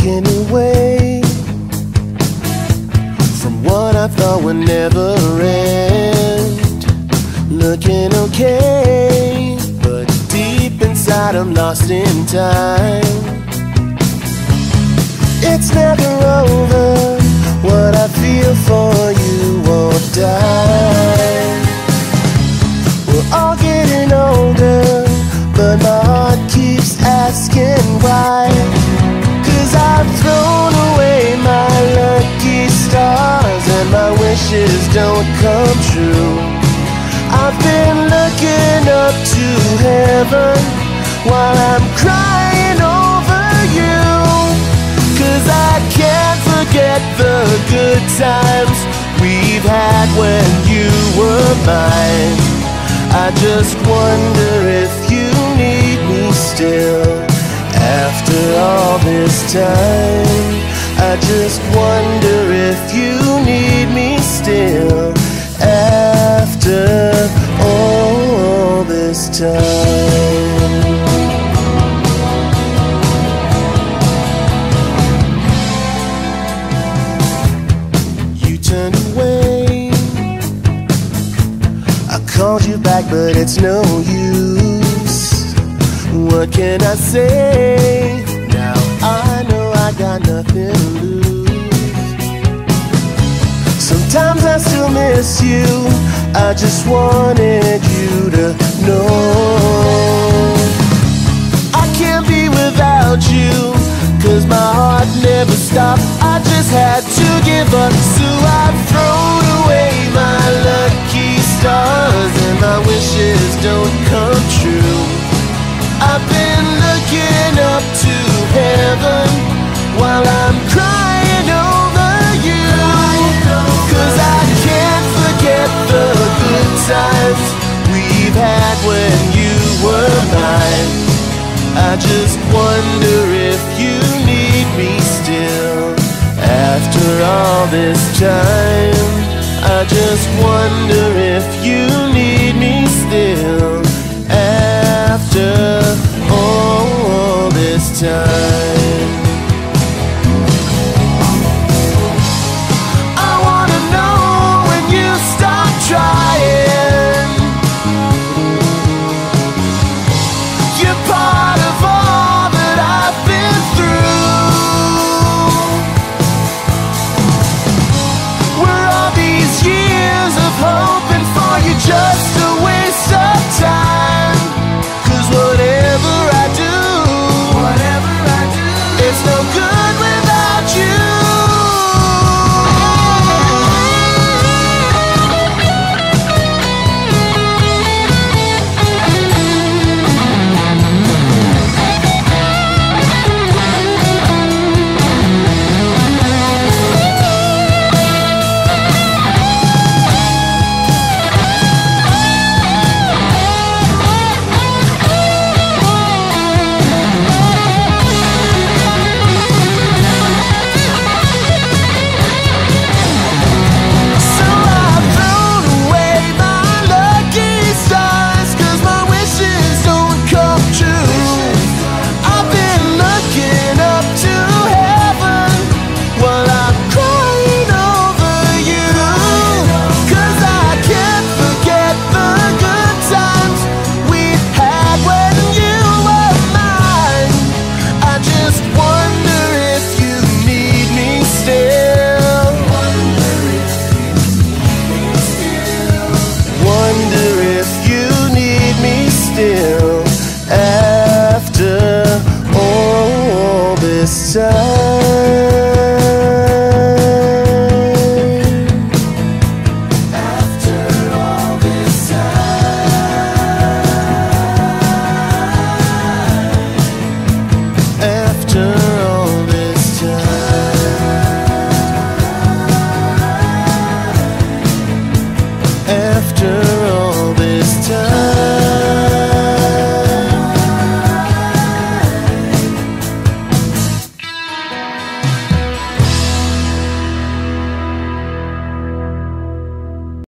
walking away from what I thought would never end. Looking okay, but deep inside I'm lost in time. It's never over, what I feel for you won't die. We're all getting older, but my heart keeps asking why. 'Cause I've thrown away my lucky stars and my wishes don't come true. I've been looking up to heaven while I'm crying over you. 'Cause I can't forget the good times we've had when you were mine. I just wonder if you need me still after all this time. I just wonder if you need me still after all this time. You turned away, I called you back, but it's no use. What can I say? Now I know I got nothing to lose. Sometimes I still miss you, I just wanted you to know. I can't be without you, 'cause my heart never stopped. I just had to give up, so I've thrown away my lucky stars and my wishes don't come true. I've been looking up to heaven while I'm crying over you. 'Cause I can't forget the good times we've had when you were mine. I just wonder if you need me still after all this time. I just wonder if you need me still after all this time.